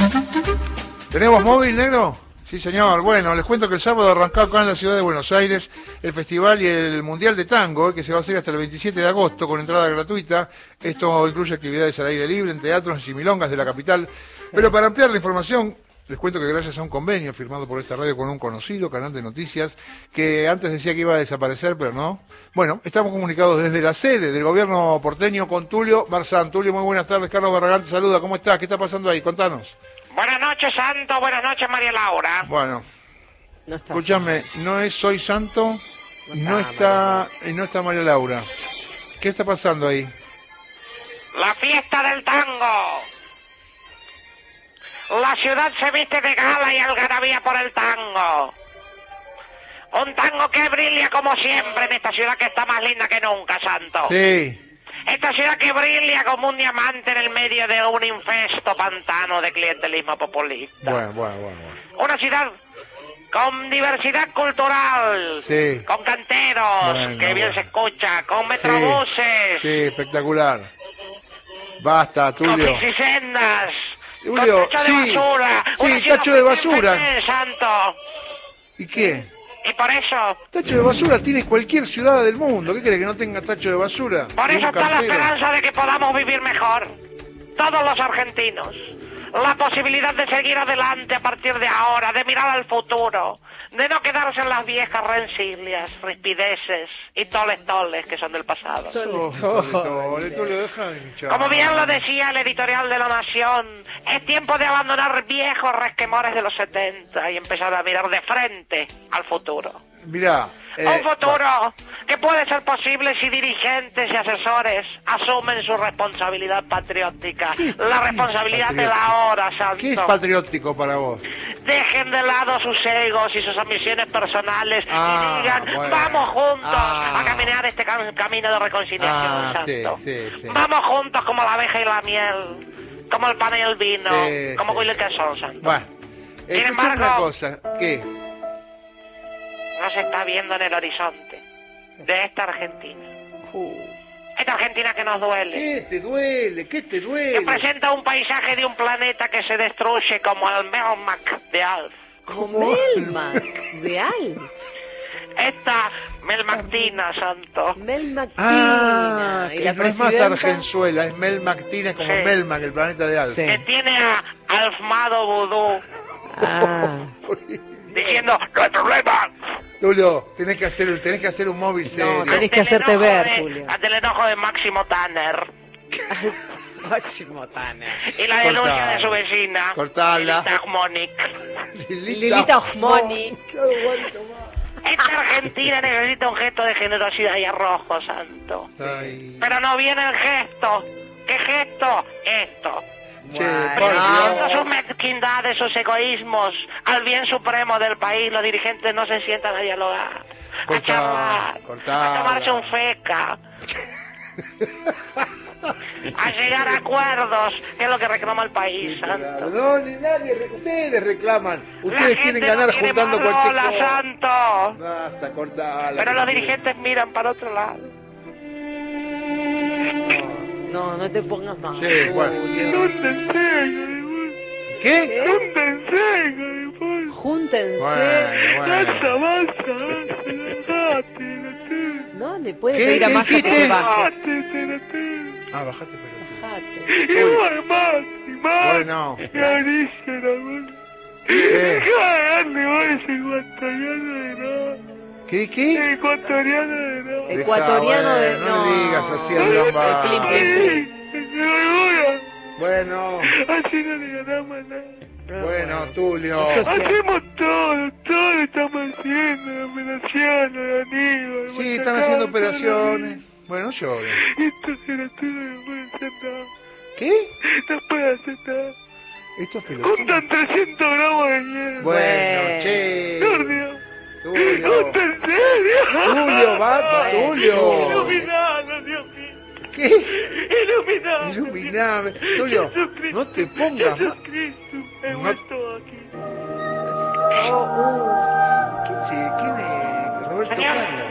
¿Tenemos móvil, negro? Sí, señor. Bueno, les cuento que el sábado arrancó acá en la ciudad de Buenos Aires el Festival y el Mundial de Tango, que se va a hacer hasta el 27 de agosto con entrada gratuita. Esto incluye actividades al aire libre en teatros y milongas de la capital. Pero para ampliar la información, les cuento que gracias a un convenio firmado por esta radio con un conocido canal de noticias, que antes decía que iba a desaparecer, pero no. Bueno, estamos comunicados desde la sede del gobierno porteño con Tulio Marzán. Tulio, muy buenas tardes. Carlos Barragán te saluda. ¿Cómo estás? ¿Qué está pasando ahí? Contanos. Buenas noches, Santo. Buenas noches, María Laura. Bueno, No está. escúchame, no es Soy Santo, no está María Laura. ¿Qué está pasando ahí? La fiesta del tango. La ciudad se viste de gala y algarabía por el tango. Un tango que brilla como siempre en esta ciudad que está más linda que nunca, Santo. Sí. Esta ciudad que brilla como un diamante en el medio de un infesto pantano de clientelismo populista. Bueno. Una ciudad con diversidad cultural, Sí. con canteros, Bueno, que bien bueno. se escucha, con metrobuses, Sí, espectacular. Basta, con Tulio. bicisendas, Tulio, con tacho sí. de basura. Sí, Una ciudad tacho de muy basura. bien, Santo. ¿Y qué? Y por eso Tacho de basura tiene cualquier ciudad del mundo. ¿Qué quiere que no tenga tacho de basura? Por Y eso un está la cantero. esperanza de que podamos vivir mejor. Todos los argentinos. La posibilidad de seguir adelante a partir de ahora, de mirar al futuro, de no quedarse en las viejas rencillas, rispideces y toles que son del pasado. Tulio, deja de hinchar. Como bien lo decía el editorial de La Nación, es tiempo de abandonar viejos resquemores de los 70 y empezar a mirar de frente al futuro. Mirá. Un futuro que puede ser posible si dirigentes y asesores asumen su responsabilidad patriótica. La responsabilidad de la hora, Santo. ¿Qué es patriótico para vos? Dejen de lado sus egos y sus ambiciones personales y digan, bueno. vamos juntos a caminar este camino de reconciliación, Santo. Sí. Vamos juntos como la abeja y la miel, como el pan y el vino, Sí, como sí. Willy Quesón, Santo. Bueno, Sin escuchame embargo- una cosa. ¿Qué? No se está viendo en el horizonte de esta Argentina. Esta Argentina que nos duele. ¿Qué te duele? ¿Qué te Que duele? presenta un paisaje de un planeta que se destruye como el Melmac de Alf. ¿Cómo? Melmac, de Alf. Esta Melmactina, Santo. Melmactina. ¿Y Que la no es más presidenta? Argenzuela, es Melmactina, es como Sí. Melmac, el planeta de Alf. Sí. Que tiene a Alfmado Vudú Ah, diciendo, no hay problema. Tulio, tenés que hacer un móvil serio. tenés que Ante el hacerte enojo ver, de- Julio. Ante el enojo de Máximo Tanner Máximo Tana. y la denuncia de su vecina, Cortala. Lilita Harmonic. Lilita Osmoni. Esta Argentina necesita un gesto de generosidad y arrojo, Santo. Ay. Pero no viene el gesto. ¿Qué gesto? Esto. Che, Bueno. por Viendo Dios. sus mezquindades, sus egoísmos, al bien supremo del país, los dirigentes no se sientan a dialogar, a Cortá, charlar, cortá. a tomarse un feca, a llegar a acuerdos, que es lo que reclama el país, Santo. No, ni nadie, ustedes reclaman. La Ustedes gente quieren no ganar quiere juntando más cualquier bola, cosa. Santo. Basta, cortala. Pero que los no dirigentes miran para otro lado. No te pongas más. Sí, bueno. ¿Qué? Júntense. Bueno. No le puede ¿Qué? pedir a ¿Qué Massa que dijiste? se baje. Ah, bajate, pero. Bajate. Bueno. ¿Qué? ¿Qué? Ecuatoriano de. No le digas así al gamba. Plin, plin, plin. Bueno, Así no le ganamos nada. bueno, Tulio. Eso sí. Hacemos todo estamos haciendo, operaciones, amigos. Sí, están haciendo operaciones. Bueno, lloren. Estos pelotudos no pueden hacer nada. ¿Qué? No pueden hacer nada. Estos pelotudos. Juntan 300 gramos de mierda. Bueno, che. Turdio. Tulio. ¿En serio? Tulio, va, Tulio. Iluminado, Dios mío. ¿Qué? Iluminado. Iluminame. Tulio, Jesucristo. no te pongas más. Jesucristo. He No. vuelto aquí. ¿Quién es? Roberto Señor. Carlos.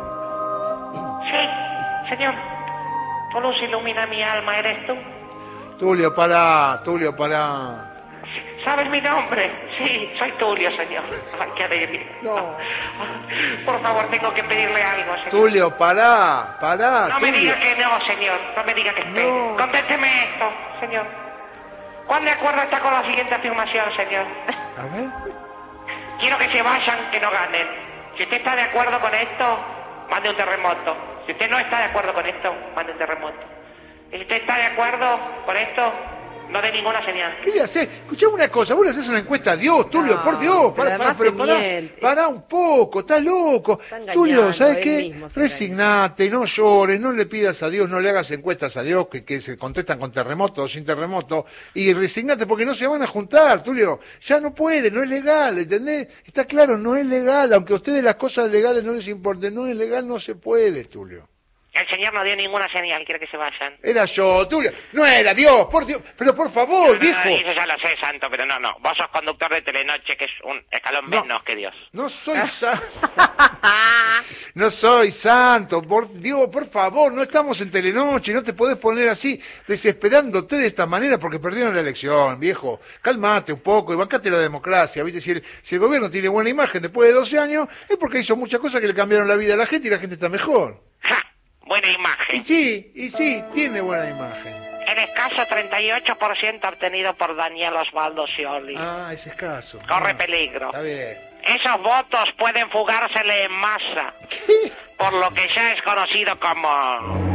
Sí, señor. Tu luz ilumina mi alma, ¿eres tú? Tulio, pará, Tulio, pará. ¿Sabes mi nombre? Sí, soy Tulio, señor. Ay, qué alegría. No. Por favor, tengo que pedirle algo, señor. Tulio, pará, No me Tulio. diga que no, señor. No me diga que espere. No. Contésteme esto, señor. ¿Cuán de acuerdo está con la siguiente afirmación, señor? A ver. Quiero que se vayan, que no ganen. Si usted está de acuerdo con esto, mande un terremoto. Si usted no está de acuerdo con esto, mande un terremoto. Y si usted está de acuerdo con esto, no dé ninguna señal. ¿Qué le haces? Escuchame una cosa, vos le haces una encuesta a Dios, Tulio, No, por Dios, pero además se miente. pará un poco, estás loco. Está Tulio, engañando, ¿sabes él qué? mismo se Resignate, no llores, no le pidas a Dios, no le hagas encuestas a Dios que se contestan con terremoto o sin terremoto, y resignate porque no se van a juntar, Tulio. Ya no puede, no es legal, ¿entendés? Está claro, no es legal, aunque a ustedes las cosas legales no les importen, no es legal, no se puede, Tulio. El señor no dio ninguna señal, quiere que se vayan. Era yo, Tulio. No era Dios, por Dios. Pero por favor, No, viejo. eso ya lo sé, santo, pero no. Vos sos conductor de Telenoche, que es un escalón No. menos que Dios. No soy santo. No soy santo. Por Dios, por favor, no estamos en Telenoche. No te podés poner así, desesperándote de esta manera porque perdieron la elección, viejo. Cálmate un poco y bancate la democracia. ¿Viste? Si el gobierno tiene buena imagen después de 12 años, es porque hizo muchas cosas que le cambiaron la vida a la gente y la gente está mejor. ¡Ja! Buena imagen. Y sí, tiene buena imagen. El escaso 38% obtenido por Daniel Osvaldo Scioli. Ah, es escaso. Corre Ah, peligro. Está bien. Esos votos pueden fugársele en masa, ¿Qué? por lo que ya es conocido como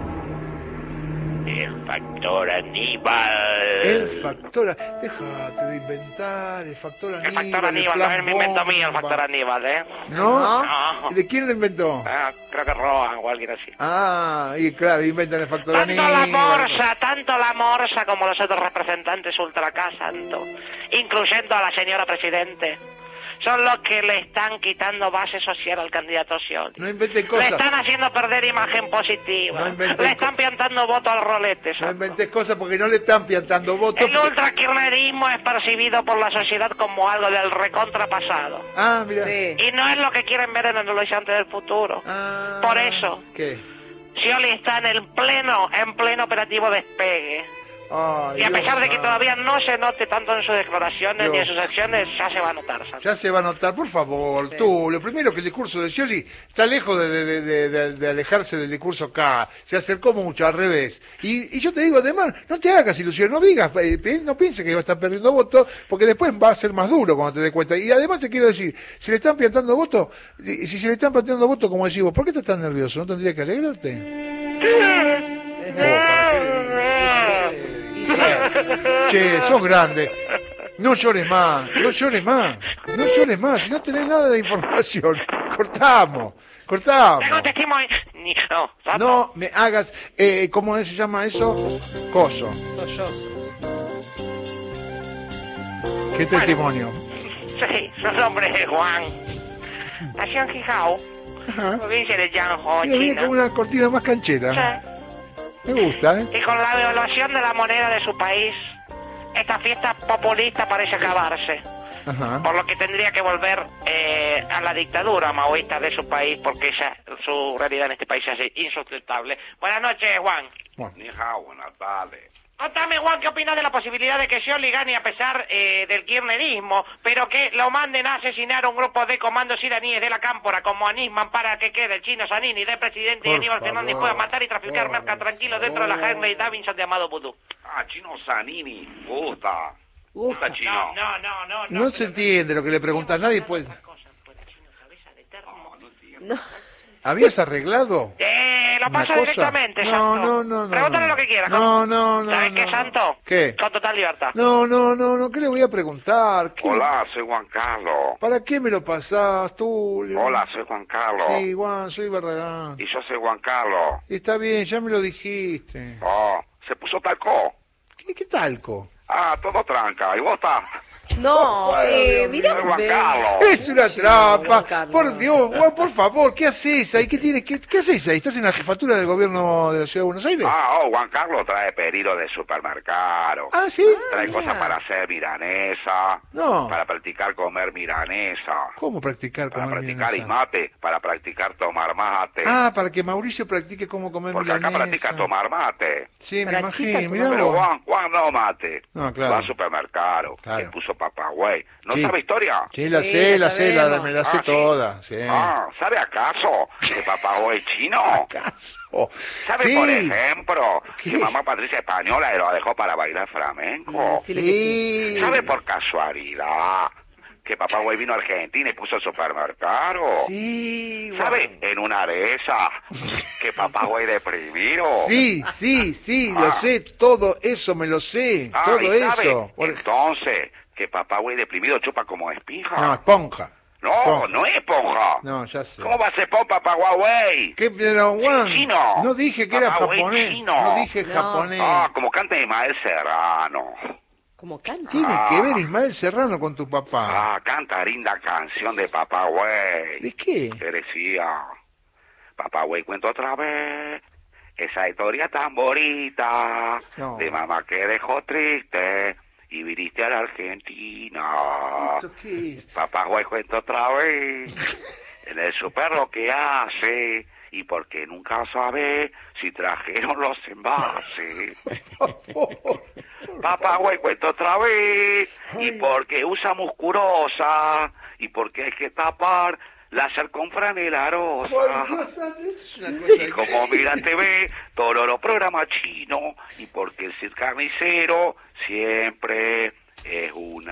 el factor Aníbal. El factor... Déjate de inventar, el factor Aníbal. El factor Aníbal, plan también me invento mío el bomba. factor Aníbal, ¿eh? ¿No? No. ¿Y de quién lo inventó? Ah, creo que Rohan o alguien así. Ah, y claro, inventan el factor Tanto Aníbal. tanto la Morsa como los otros representantes ultracá, santo, incluyendo a la señora Presidente, son los que le están quitando base social al candidato Scioli. No inventen Le cosas. están haciendo perder imagen positiva. No inventen Le están piantando voto al rolete, No santo. inventes cosas porque no le están piantando votos. El ultrakirchnerismo es percibido por la sociedad como algo del recontrapasado. Ah, mira. Sí. Y no es lo que quieren ver en el horizonte del futuro. Ah, Por eso. ¿Qué? Scioli está en pleno operativo despegue. Ay, Y a Dios pesar de que santo. todavía no se note tanto en sus declaraciones ni en Dios. sus acciones, ya se va a notar, santo. Ya se va a notar, por favor, tú, lo primero que el discurso de Scioli está lejos de alejarse del discurso acá, se acercó mucho, al revés. Y yo te digo, además, no te hagas ilusión, no digas, no pienses que va a estar perdiendo votos, porque después va a ser más duro cuando te des cuenta. Y además te quiero decir, si le están plantando votos, si se le están planteando votos, como decís vos, ¿por qué estás tan nervioso? ¿No tendría que alegrarte? Es verdad. Y sí. Che, sos grande. No llores más, no llores más, no llores más. Si no tenés nada de información, cortamos. Tengo testimonio. No, santo. No me hagas, ¿cómo se llama eso? Coso. Sollozo. ¿Qué testimonio? Sí, su nombre es Juan. Nació en Jijao, Ajá. provincia de Jiangho, Mira, viene China. con una cortina más canchera. Sí. Me gusta, ¿eh? Y con la devaluación de la moneda de su país, esta fiesta populista parece acabarse. Ajá. Por lo que tendría que volver a la dictadura maoísta de su país, porque ya su realidad en este país se hace insustentable. Buenas noches, Juan. Bueno, Ni hao, buenas tardes. Contame, Juan, ¿qué opinas de la posibilidad de que Scioli gane a pesar del kirchnerismo, pero que lo manden a asesinar a un grupo de comandos iraníes de la cámpora como Anisman para que quede el chino Zanini de presidente y Por Aníbal Fernández favor, pueda matar y traficar por merca tranquilo dentro de la favor. Harley Davidson de Amado Vudú? Ah, Chino Zanini, gusta. Gusta, Chino. No. no se entiende lo que le preguntas, nadie puede... No, no entiendo. No. ¿Habías arreglado? Lo Una pasa cosa. directamente, No, Santo. no. Pregúntale lo que quieras. No. ¿Sabes qué, Santo? ¿Qué? Con total libertad. No, ¿qué le voy a preguntar? ¿Qué- Hola, soy Juan Carlos. ¿Para qué me lo pasás, tú? Hola, soy Juan Carlos. Sí, Juan, soy Barragán. Y yo soy Juan Carlos. Está bien, ya me lo dijiste. Oh, se puso talco. ¿Qué talco? Ah, todo tranca. ¿Y vos estás? No, mirá, Soy Juan ve. Carlos. Es una Juan trampa. Carlos. Por Dios, Juan, por favor, ¿qué haces ahí? ¿Qué haces ahí? ¿Estás en la jefatura del gobierno de la Ciudad de Buenos Aires? Juan Carlos trae pedido de supermercado. Ah, ¿sí? Trae mira. cosas para hacer milanesa. No. Para practicar comer milanesa. ¿Cómo practicar Para comer practicar y milanesa? mate. Para practicar tomar mate. Ah, para que Mauricio practique cómo comer Porque acá milanesa. practica tomar mate. Sí, me Practica imagino. Mirá tomar Pero vos. Juan no mate. No, claro. Va al supermercado. Claro. Le puso papagüey. ¿No Sí. sabe historia? Sí, la Sí, sé, la sabemos. me la sé Ah, ¿sí? toda. Sí. ¿Sabe acaso que papagüey chino? ¿Acaso? ¿Sabe, Sí. por ejemplo, ¿Qué? que mamá Patricia Española lo dejó para bailar flamenco? Decile que sí. Sí. ¿Sabe por casualidad que papá güey vino a Argentina y puso el supermercado? Sí, ¿Sabe? En una de esas, que papá güey deprimido. Sí, lo sé, todo eso me lo sé, todo ¿y sabe? eso. Entonces, que papá güey deprimido chupa como espinja. No, esponja. No, esponja. no es esponja. No, ya sé. ¿Cómo va a ser papá güey? ¿Qué, pero, Juan? chino. No dije que era Papá, güey, japonés. chino. No dije No. japonés. Como canta Ismael Serrano. Como cancha. Tiene que ver Ismael Serrano con tu papá. Canta linda canción de papá güey. ¿De qué? Que decía, papá güey, cuento otra vez esa historia tan bonita No. de mamá que dejó triste y viniste a la Argentina. ¿Esto qué es? Papá güey, cuento otra vez en el super lo que hace y porque nunca sabe si trajeron los envases. Papá güey, cuento otra vez y Ay. porque usa musculosa y porque hay que tapar la circunfranelarosa. Ay, Dios santo, esto es una cosa Y como mira TV, todos los programas chinos, y porque el Cid Carnicero siempre es un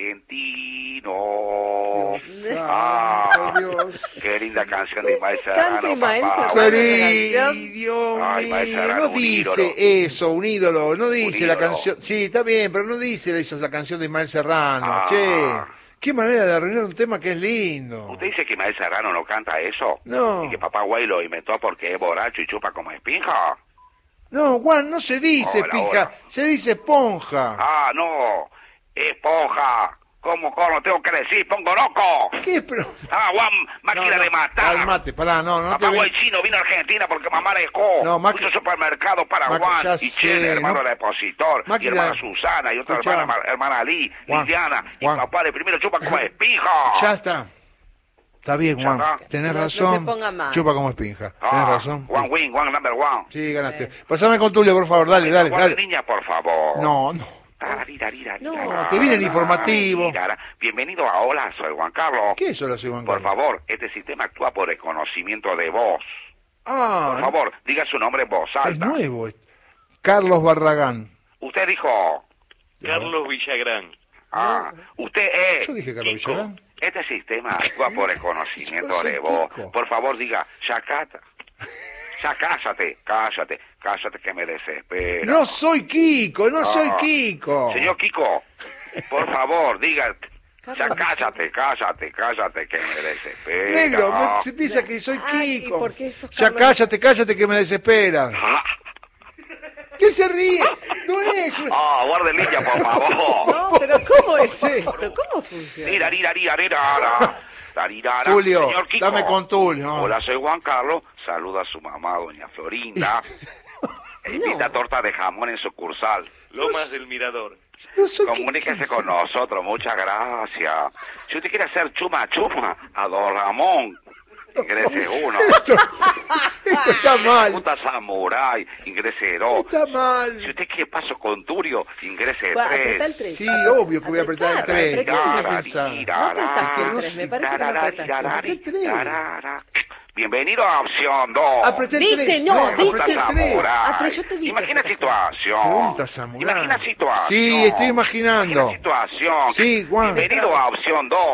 argentino. Santo, Dios. Qué linda canción de Ismael Canta Serrano, Ismael papá. Serrano. Ay, Dios Ay, mío, Ismael Serrano, no un dice ídolo. eso, un ídolo, no dice la ídolo. canción, sí, está bien, pero no dice eso, la canción de Ismael Serrano, Ah. che, qué manera de arruinar un tema que es lindo. ¿Usted dice que Ismael Serrano no canta eso? No. ¿Y que papá güey lo inventó porque es borracho y chupa como espinja? No, Juan, no se dice Hola, pija, hola. se dice esponja. No, esponja. ¿Cómo corno tengo que decir? ¡Pongo loco! ¿Qué pero? Juan, máquina de matar. Calmate, pará, no te Papá güey ven- chino vino a Argentina porque mamá le dejó. No, Puso supermercado para Juan ya y sé, Chele, hermano no- del expositor, y máquina- hermana Susana, y otra Escuchá. hermana Lee, Juan, Liliana, y Juan. papá de primero chupa como espija. Ya está. Está bien, Ya Juan, está. tenés No- no razón. se ponga mal. Chupa como espinja, tenés razón. One win, one number one. Sí, ganaste. Pasame con Tulio, por favor, dale. Niña, por favor. No. No, te viene el informativo. Bienvenido a Hola, soy Juan Carlos. ¿Qué es eso, Juan Por Carlos? favor, este sistema actúa por el conocimiento de voz. Ah, Por favor, diga su nombre en voz es alta. nuevo. Carlos Barragán. Usted dijo... Carlos Villagrán. Usted es... Yo dije Carlos Kiko. Villarán. Este sistema actúa por el conocimiento Yo soy de voz. Kiko. Por favor, diga, Yacata. Ya cállate que me desespera. No soy Kiko, no soy Ah. Kiko. Señor Kiko, por favor, diga, ya Carlos. cállate que me desespera. Negro, se piensa que soy Ay, Kiko. ¿y por qué sos Ya Carlos? cállate que me desespera. Ah, ¿Qué se ríe? No es. guarde línea, por favor. No, pero ¿cómo es esto? ¿Cómo funciona? Tulio, Señor Kiko. dame con Tulio. Hola, soy Juan Carlos. Saluda a su mamá, doña Florinda. E invita torta de jamón en sucursal. Lomas del Mirador. No soy Comuníquese Kiko. con nosotros, muchas gracias. Si usted quiere hacer chuma a Don Ramón, ingrese uno. Esto está mal. Puta Samurai, ingrese dos. Está Si mal. usted quiere paso con Turio, ingrese Va, apretá el tres. 3. Sí, obvio que voy a apretar el 3. ¿Qué apretá. voy a pensar? No apretaste el 3, me parece que no apretaste. Apreté el 3. Bienvenido a opción 2. Apreté el Viste, 3. no, apreté viste. el 3. Ah, pero yo te vi Imagina que situación. Pregunta Samurai. Imagina situación. Sí, estoy imaginando. Imagina situación. Sí, Juan. Bienvenido a opción 2.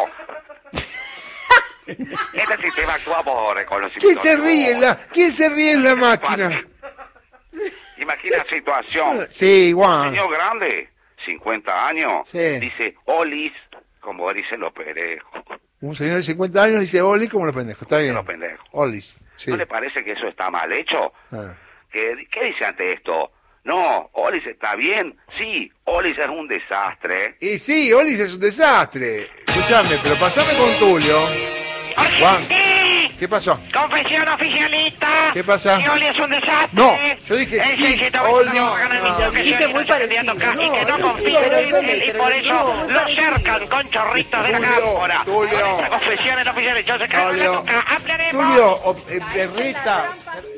Este sistema actúa por reconocimiento. ¿Quién se de ríe voz. ¿Quién se ríe en la máquina? Imagina situación. Sí, Juan. Señor grande, 50 años, Sí. dice Olis, como dicen los pendejos. Un señor de 50 años dice Oli como los pendejos. Está bien. Los pendejos. Olis. Sí. ¿No le parece que eso está mal hecho? Ah. ¿Qué dice ante esto? No, Olis está bien. Sí, Olis es un desastre. Y sí, Olis es un desastre. Escuchame, pero pasame con Tulio. Juan, ¿qué pasó? Confesión oficialista. ¿Qué pasa? Que Oli es un desastre. No, yo dije sí, Oli. Dijiste muy parecido. Y que no confía en él, y por eso lo cercan con chorritos de la cámpora. Tulio. Confesiones oficiales. Yo sé que Tulio. hablaremos. Tulio, Berreta.